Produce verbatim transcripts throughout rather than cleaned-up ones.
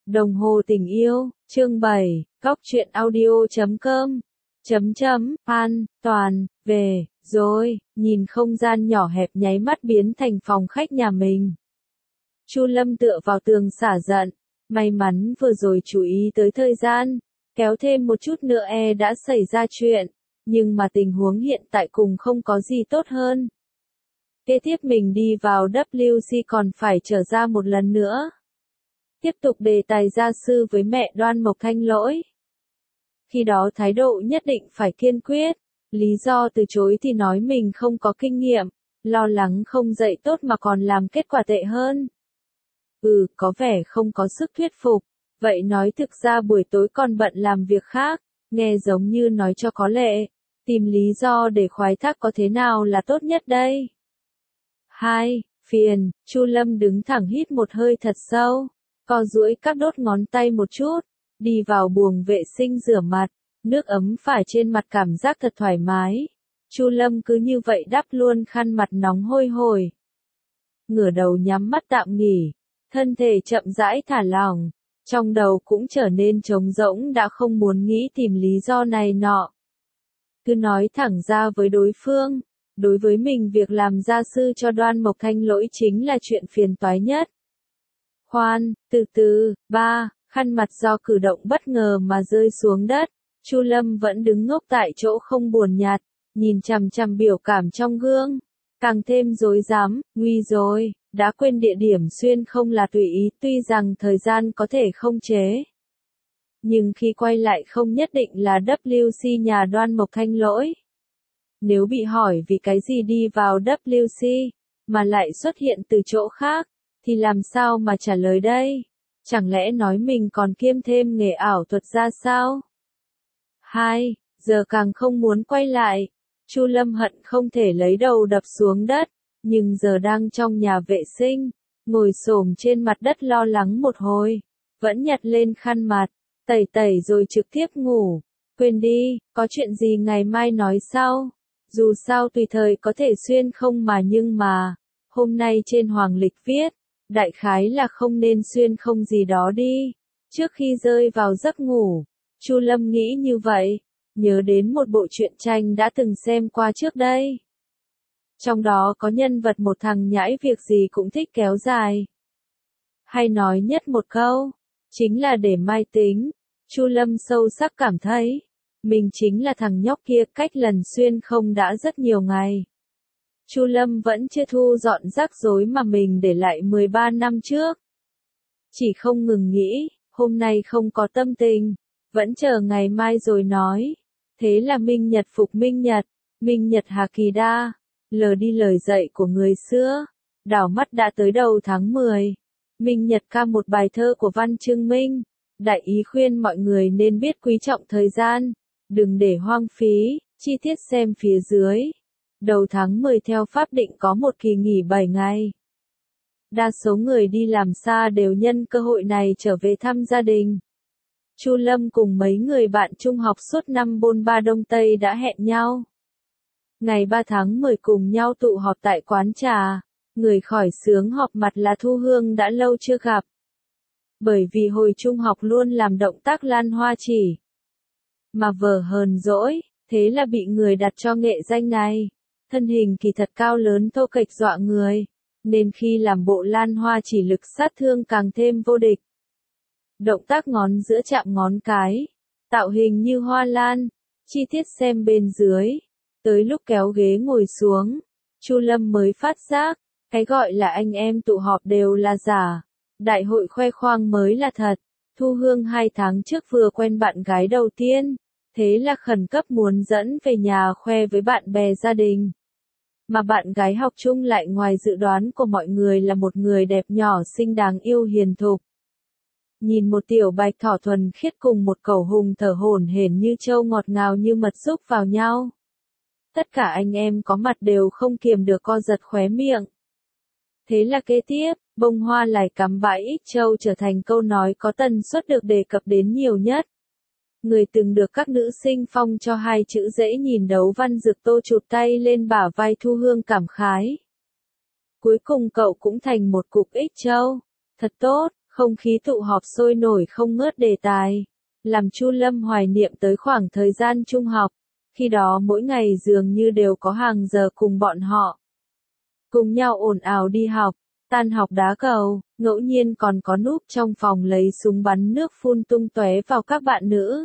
Đồng hồ tình yêu, chương bảy, góc truyện audio chấm com, chấm chấm, an, toàn, về, rồi, nhìn không gian nhỏ hẹp nháy mắt biến thành phòng khách nhà mình. Chu Lâm tựa vào tường xả giận, may mắn vừa rồi chú ý tới thời gian, kéo thêm một chút nữa e đã xảy ra chuyện, nhưng mà tình huống hiện tại cùng không có gì tốt hơn. Kế tiếp mình đi vào W C còn phải trở ra một lần nữa. Tiếp tục đề tài gia sư với mẹ Đoan Mộc Thanh Lỗi. Khi đó thái độ nhất định phải kiên quyết, lý do từ chối thì nói mình không có kinh nghiệm, lo lắng không dạy tốt mà còn làm kết quả tệ hơn. Ừ, có vẻ không có sức thuyết phục, vậy nói thực ra buổi tối còn bận làm việc khác, nghe giống như nói cho có lệ, tìm lý do để khoái thác có thế nào là tốt nhất đây. Hai, phiền, Chu Lâm đứng thẳng hít một hơi thật sâu, co duỗi các đốt ngón tay một chút, đi vào buồng vệ sinh rửa mặt, nước ấm phả trên mặt cảm giác thật thoải mái. Chu Lâm cứ như vậy đắp luôn khăn mặt nóng hôi hổi. Ngửa đầu nhắm mắt tạm nghỉ, thân thể chậm rãi thả lỏng, trong đầu cũng trở nên trống rỗng đã không muốn nghĩ tìm lý do này nọ. Cứ nói thẳng ra với đối phương, đối với mình việc làm gia sư cho Đoan Mộc Thanh Lỗi chính là chuyện phiền toái nhất. Khoan, từ từ, ba, khăn mặt do cử động bất ngờ mà rơi xuống đất, Chu Lâm vẫn đứng ngốc tại chỗ không buồn nhạt, nhìn chằm chằm biểu cảm trong gương, càng thêm rối rắm, nguy rồi, đã quên địa điểm xuyên không là tùy ý, tuy rằng thời gian có thể không chế. Nhưng khi quay lại không nhất định là W C nhà Đoan Mộc Thanh Lỗi. Nếu bị hỏi vì cái gì đi vào W C, mà lại xuất hiện từ chỗ khác, thì làm sao mà trả lời đây? Chẳng lẽ nói mình còn kiêm thêm nghề ảo thuật ra sao? Hai, giờ càng không muốn quay lại. Chu Lâm hận không thể lấy đầu đập xuống đất, nhưng giờ đang trong nhà vệ sinh, ngồi xổm trên mặt đất lo lắng một hồi, vẫn nhặt lên khăn mặt, tẩy tẩy rồi trực tiếp ngủ. Quên đi, có chuyện gì ngày mai nói sau. Dù sao tùy thời có thể xuyên không mà nhưng mà, hôm nay trên Hoàng Lịch viết, đại khái là không nên xuyên không gì đó đi. Trước khi rơi vào giấc ngủ, Chu Lâm nghĩ như vậy, nhớ đến một bộ truyện tranh đã từng xem qua trước đây. Trong đó có nhân vật một thằng nhãi việc gì cũng thích kéo dài. Hay nói nhất một câu, chính là để mai tính. Chu Lâm sâu sắc cảm thấy, mình chính là thằng nhóc kia cách lần xuyên không đã rất nhiều ngày. Chu Lâm vẫn chưa thu dọn rắc rối mà mình để lại mười ba năm trước. Chỉ không ngừng nghĩ, hôm nay không có tâm tình, vẫn chờ ngày mai rồi nói. Thế là Minh Nhật phục Minh Nhật, Minh Nhật Hà Kỳ Đa, lờ đi lời dạy của người xưa, đảo mắt đã tới đầu tháng mười. Minh Nhật ca một bài thơ của Văn Chương Minh, đại ý khuyên mọi người nên biết quý trọng thời gian, đừng để hoang phí, chi tiết xem phía dưới. Đầu tháng mười theo pháp định có một kỳ nghỉ bảy ngày. Đa số người đi làm xa đều nhân cơ hội này trở về thăm gia đình. Chu Lâm cùng mấy người bạn trung học suốt năm Bôn Ba Đông Tây đã hẹn nhau. Ngày ba tháng mười cùng nhau tụ họp tại quán trà, người khỏi sướng họp mặt là Thu Hương đã lâu chưa gặp. Bởi vì hồi trung học luôn làm động tác lan hoa chỉ. Mà vờ hờn dỗi, thế là bị người đặt cho nghệ danh này. Thân hình kỳ thật cao lớn thô kệch dọa người, nên khi làm bộ lan hoa chỉ lực sát thương càng thêm vô địch. Động tác ngón giữa chạm ngón cái, tạo hình như hoa lan, chi tiết xem bên dưới. Tới lúc kéo ghế ngồi xuống, Chu Lâm mới phát giác, cái gọi là anh em tụ họp đều là giả, đại hội khoe khoang mới là thật. Thu Hương hai tháng trước vừa quen bạn gái đầu tiên, thế là khẩn cấp muốn dẫn về nhà khoe với bạn bè gia đình. Mà bạn gái học chung lại ngoài dự đoán của mọi người là một người đẹp nhỏ xinh đáng yêu hiền thục. Nhìn một tiểu bạch thỏ thuần khiết cùng một cẩu hùng thở hổn hển như trâu ngọt ngào như mật xúc vào nhau. Tất cả anh em có mặt đều không kiềm được co giật khóe miệng. Thế là kế tiếp, bông hoa lại cắm bãi ít châu trở thành câu nói có tần suất được đề cập đến nhiều nhất. Người từng được các nữ sinh phong cho hai chữ dễ nhìn đấu văn dược tô chụp tay lên bả vai Thu Hương cảm khái. Cuối cùng cậu cũng thành một cục ích châu. Thật tốt, Không khí tụ họp sôi nổi không ngớt đề tài, làm Chu Lâm hoài niệm tới khoảng thời gian trung học, khi đó mỗi ngày dường như đều có hàng giờ cùng bọn họ. Cùng nhau ồn ào đi học, tan học đá cầu, ngẫu nhiên còn có núp trong phòng lấy súng bắn nước phun tung tóe vào các bạn nữ.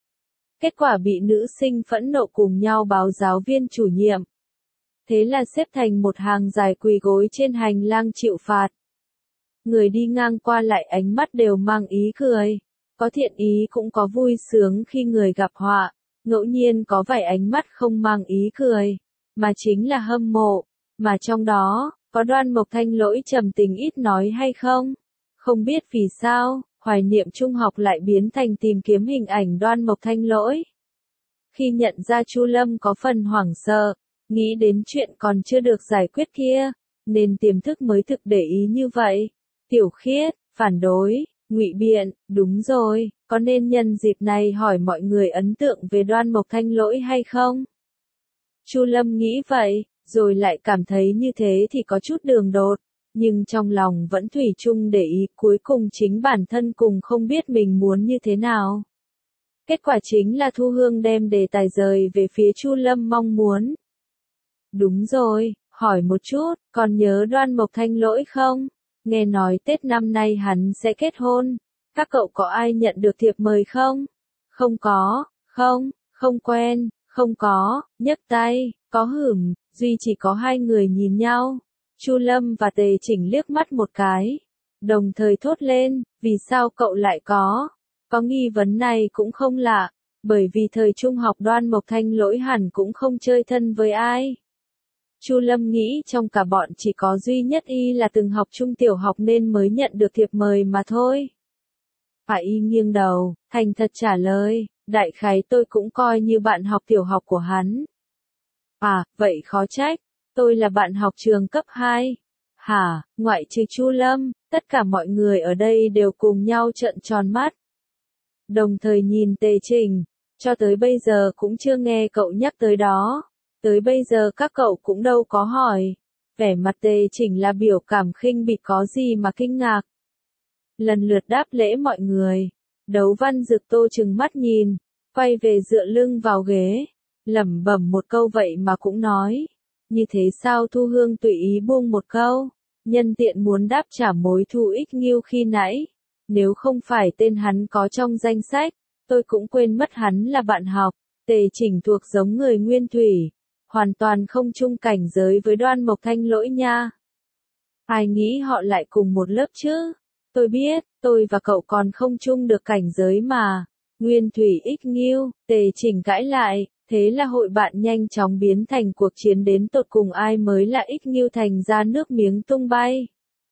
Kết quả bị nữ sinh phẫn nộ cùng nhau báo giáo viên chủ nhiệm. Thế là xếp thành một hàng dài quỳ gối trên hành lang chịu phạt. Người đi ngang qua lại ánh mắt đều mang ý cười, có thiện ý cũng có vui sướng khi người gặp họa, ngẫu nhiên có vài ánh mắt không mang ý cười, mà chính là hâm mộ, mà trong đó, có Đoan Mộc Thanh Lỗi trầm tình ít nói hay không? Không biết vì sao, hoài niệm trung học lại biến thành tìm kiếm hình ảnh Đoan Mộc Thanh Lỗi. Khi nhận ra Chu Lâm có phần hoảng sợ, nghĩ đến chuyện còn chưa được giải quyết kia, nên tiềm thức mới thực để ý như vậy. Tiểu Khiết, phản đối, ngụy biện, đúng rồi, có nên nhân dịp này hỏi mọi người ấn tượng về Đoan Mộc Thanh Lỗi hay không? Chu Lâm nghĩ vậy, rồi lại cảm thấy như thế thì có chút đường đột, nhưng trong lòng vẫn thủy chung để ý, cuối cùng chính bản thân cùng không biết mình muốn như thế nào. Kết quả chính là Thu Hương đem đề tài rời về phía Chu Lâm mong muốn. Đúng rồi, hỏi một chút, còn nhớ Đoan Mộc Thanh Lỗi không? Nghe nói Tết năm nay hắn sẽ kết hôn. Các cậu có ai nhận được thiệp mời không? Không có, không, không quen, không có, nhấc tay, có hửm, duy chỉ có hai người nhìn nhau. Chu Lâm và Tề Chỉnh liếc mắt một cái, đồng thời thốt lên, vì sao cậu lại có? Có nghi vấn này cũng không lạ, bởi vì thời trung học Đoan Mộc Thanh Lỗi hẳn cũng không chơi thân với ai. Chu Lâm nghĩ trong cả bọn chỉ có duy nhất y là từng học trung tiểu học nên mới nhận được thiệp mời mà thôi. Phải y nghiêng đầu, thành thật trả lời, đại khái tôi cũng coi như bạn học tiểu học của hắn. À, vậy khó trách, tôi là bạn học trường cấp hai. Hả, ngoại trừ Chu Lâm, tất cả mọi người ở đây đều cùng nhau trợn tròn mắt. Đồng thời nhìn Tề Trình, cho tới bây giờ cũng chưa nghe cậu nhắc tới đó. Tới bây giờ các cậu cũng đâu có hỏi. Vẻ mặt Tề Chỉnh là biểu cảm khinh bỉ, có gì mà kinh ngạc. Lần lượt đáp lễ mọi người. Đấu Văn Dực Tô trừng mắt nhìn, quay về dựa lưng vào ghế, lẩm bẩm một câu vậy mà cũng nói. Như thế sao? Thu Hương tùy ý buông một câu, nhân tiện muốn đáp trả mối thù ích nghiêu khi nãy. Nếu không phải tên hắn có trong danh sách, tôi cũng quên mất hắn là bạn học. Tề Chỉnh thuộc giống người nguyên thủy, hoàn toàn không chung cảnh giới với Đoan Mộc Thanh Lỗi nha. Ai nghĩ họ lại cùng một lớp chứ? Tôi biết, tôi và cậu còn không chung được cảnh giới mà. Nguyên thủy ích nghiêu, Tề Chỉnh cãi lại, thế là hội bạn nhanh chóng biến thành cuộc chiến đến tột cùng ai mới là ích nghiêu, thành ra nước miếng tung bay.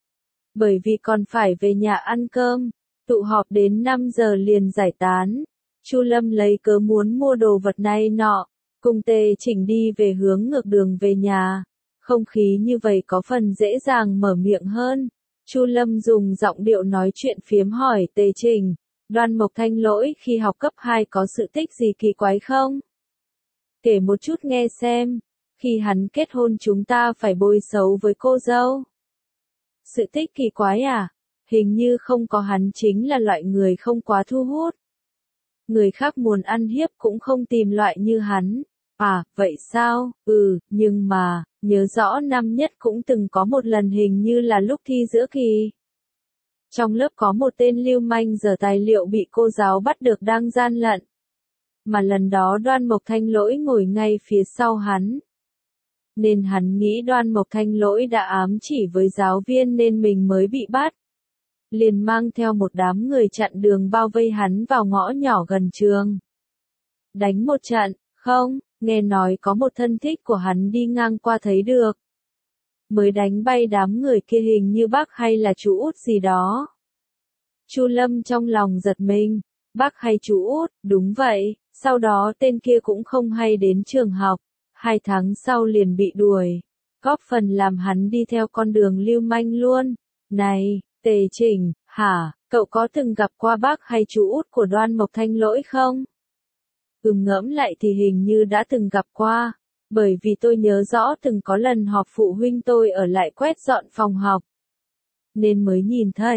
Bởi vì còn phải về nhà ăn cơm, tụ họp đến năm giờ liền giải tán. Chu Lâm lấy cớ muốn mua đồ vật này nọ, cùng Tề Chỉnh đi về hướng ngược đường về nhà. Không khí như vậy có phần dễ dàng mở miệng hơn. Chu Lâm dùng giọng điệu nói chuyện phiếm hỏi Tề Chỉnh, Đoan Mộc Thanh Lỗi khi học cấp hai có sự tích gì kỳ quái không? Kể một chút nghe xem. Khi hắn kết hôn chúng ta phải bôi xấu với cô dâu. Sự tích kỳ quái à? Hình như không có, hắn chính là loại người không quá thu hút. Người khác muốn ăn hiếp cũng không tìm loại như hắn. À, vậy sao? Ừ, nhưng mà, nhớ rõ năm nhất cũng từng có một lần, hình như là lúc thi giữa kỳ. Trong lớp có một tên lưu manh giở tài liệu bị cô giáo bắt được đang gian lận. Mà lần đó Đoan Mộc Thanh Lỗi ngồi ngay phía sau hắn. Nên hắn nghĩ Đoan Mộc Thanh Lỗi đã ám chỉ với giáo viên nên mình mới bị bắt. Liền mang theo một đám người chặn đường bao vây hắn vào ngõ nhỏ gần trường. Đánh một trận, không, nghe nói có một thân thích của hắn đi ngang qua thấy được. Mới đánh bay đám người kia, hình như bác hay là chú út gì đó. Chu Lâm trong lòng giật mình, bác hay chú út, đúng vậy, sau đó tên kia cũng không hay đến trường học, hai tháng sau liền bị đuổi, góp phần làm hắn đi theo con đường lưu manh luôn. Này, Tề Chỉnh, hả, cậu có từng gặp qua bác hay chú út của Đoan Mộc Thanh Lỗi không? Ừm, ngẫm lại thì hình như đã từng gặp qua, bởi vì tôi nhớ rõ từng có lần họp phụ huynh tôi ở lại quét dọn phòng học. Nên mới nhìn thấy,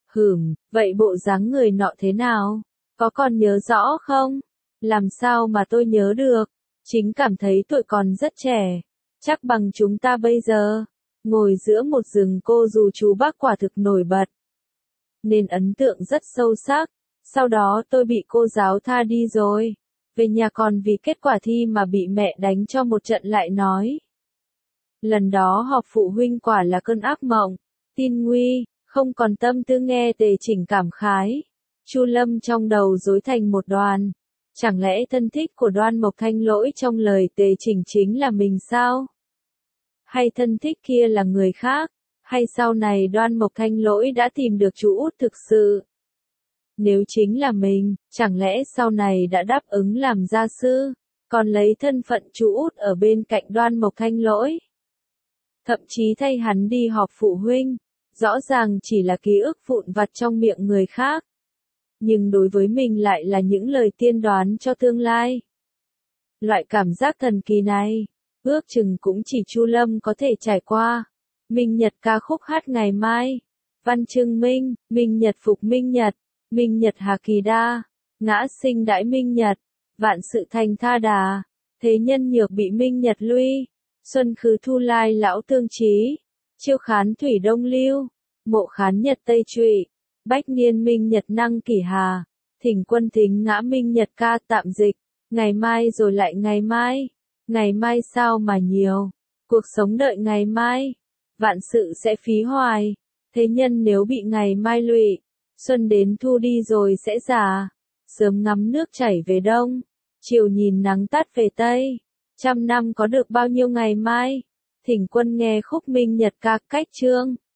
Hửm, vậy bộ dáng người nọ thế nào? Có còn nhớ rõ không? Làm sao mà tôi nhớ được? Chính cảm thấy tuổi còn rất trẻ. Chắc bằng chúng ta bây giờ. Ngồi giữa một rừng cô dù chú bác quả thực nổi bật. Nên ấn tượng rất sâu sắc. Sau đó tôi bị cô giáo tha đi rồi. Về nhà còn vì kết quả thi mà bị mẹ đánh cho một trận lại nói. Lần đó họp phụ huynh quả là cơn ác mộng. Tin nguy, không còn tâm tư nghe Tề Chỉnh cảm khái. Chu Lâm trong đầu rối thành một đoàn. Chẳng lẽ thân thích của Đoan Mộc Thanh Lỗi trong lời Tề Chỉnh chính là mình sao? Hay thân thích kia là người khác? Hay sau này Đoan Mộc Thanh Lỗi đã tìm được chú út thực sự? Nếu chính là mình, chẳng lẽ sau này đã đáp ứng làm gia sư, còn lấy thân phận chú út ở bên cạnh Đoan Mộc Thanh Lỗi? Thậm chí thay hắn đi họp phụ huynh, rõ ràng chỉ là ký ức vụn vặt trong miệng người khác. Nhưng đối với mình lại là những lời tiên đoán cho tương lai. Loại cảm giác thần kỳ này, ước chừng cũng chỉ Chu Lâm có thể trải qua. Minh Nhật ca khúc hát ngày mai. Văn Trưng Minh, Minh Nhật phục Minh Nhật, Minh Nhật Hà Kỳ Đa, ngã sinh đãi Minh Nhật, vạn sự thành tha đà, thế nhân nhược bị Minh Nhật lui, xuân khứ thu lai lão tương trí, chiêu khán thủy đông lưu, mộ khán nhật tây trụy, bách niên Minh Nhật năng kỷ hà, thỉnh quân thính ngã Minh Nhật ca tạm dịch, ngày mai rồi lại ngày mai, ngày mai sao mà nhiều, cuộc sống đợi ngày mai, vạn sự sẽ phí hoài, thế nhân nếu bị ngày mai lụy, xuân đến thu đi rồi sẽ già, sớm ngắm nước chảy về đông, chiều nhìn nắng tắt về tây, trăm năm có được bao nhiêu ngày mai, thỉnh quân nghe khúc Minh Nhật ca cách chương.